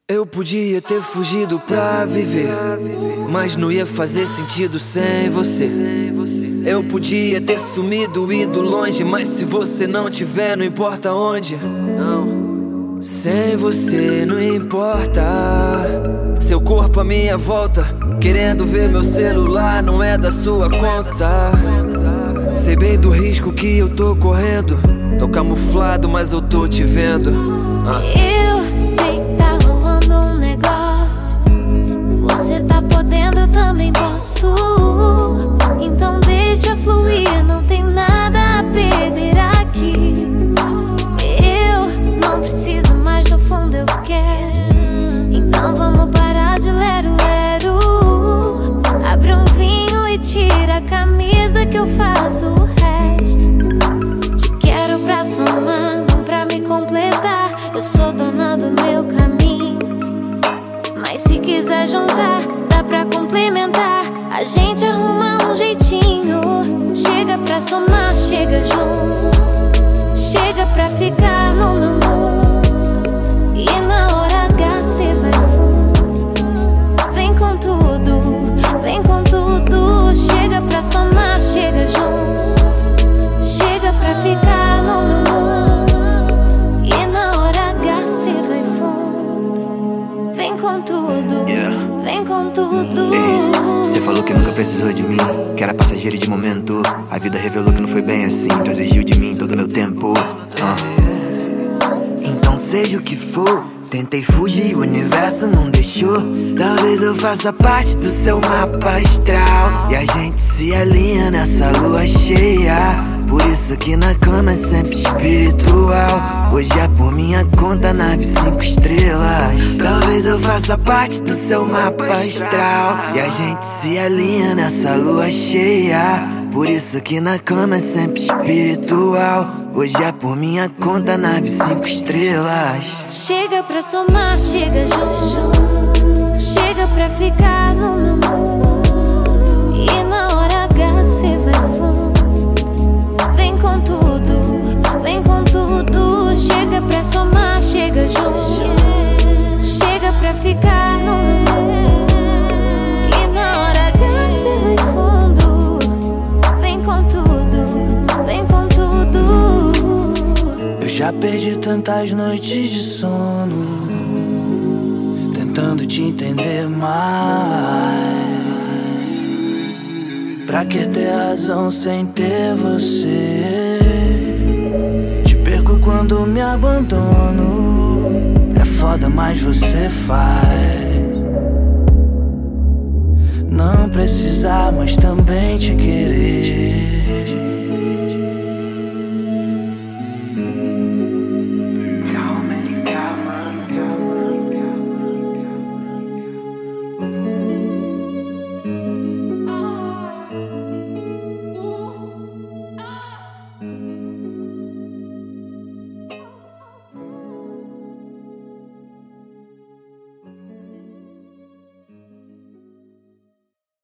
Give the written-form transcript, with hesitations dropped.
Eu podia ter fugido pra viver, mas não ia fazer sentido sem você. Eu podia ter sumido, ido longe, mas se você não tiver, não importa onde. Não, sem você não importa. Seu corpo à minha volta, querendo ver meu celular, não é da sua conta. Sei bem do risco que eu tô correndo, tô camuflado, mas eu tô te vendo. Eu sei que tá rolando um negócio, você tá podendo, eu também posso. Então deixa fluir, não tem nada a perder aqui. Eu não preciso, mas no fundo eu quero. Então vamos parar de lero-lero. Abre um vinho e tira a camisa que eu faço o resto. Te quero pra somar, não pra me completar. Eu sou dona do meu caminho, mas se quiser juntar, dá pra complementar. A gente arruma um jeitinho. Chega pra somar, chega junto. Chega pra ficar no meu mundo. E na hora H cê vai fundo. Vem com tudo, vem com tudo. Chega pra somar, chega junto. Chega pra ficar no meu mundo. E na hora H cê vai fundo. Vem com tudo, vem com tudo. Cê falou que nunca precisou de mim, que era passageiro de momento. A vida revelou que não foi bem assim, tu exigiu de mim todo meu tempo. Então seja o que for, tentei fugir, o universo não deixou. Talvez eu faça parte do seu mapa astral, e a gente se alinha nessa lua cheia. Por isso que na cama é sempre espiritual. Hoje é por minha conta, nave 5 estrelas. Talvez eu faça parte do seu mapa astral, e a gente se alinha nessa lua cheia. Por isso que na cama é sempre espiritual. Hoje é por minha conta, nave 5 estrelas. Chega pra somar, chega junto. Chega pra ficar no meu mundo. E na hora H cê vai fundo. Vem com tudo, vem com tudo. Chega pra somar, chega junto. Chega pra ficar no meu mundo. E na hora H cê vai fundo. Vem com tudo, vem com tudo. Eu já perdi tantas noites de sono, tentando te entender mais. Pra que ter razão sem ter você? Te perco quando me abandono. É foda, mas você faz. Não precisar, mas também te querer.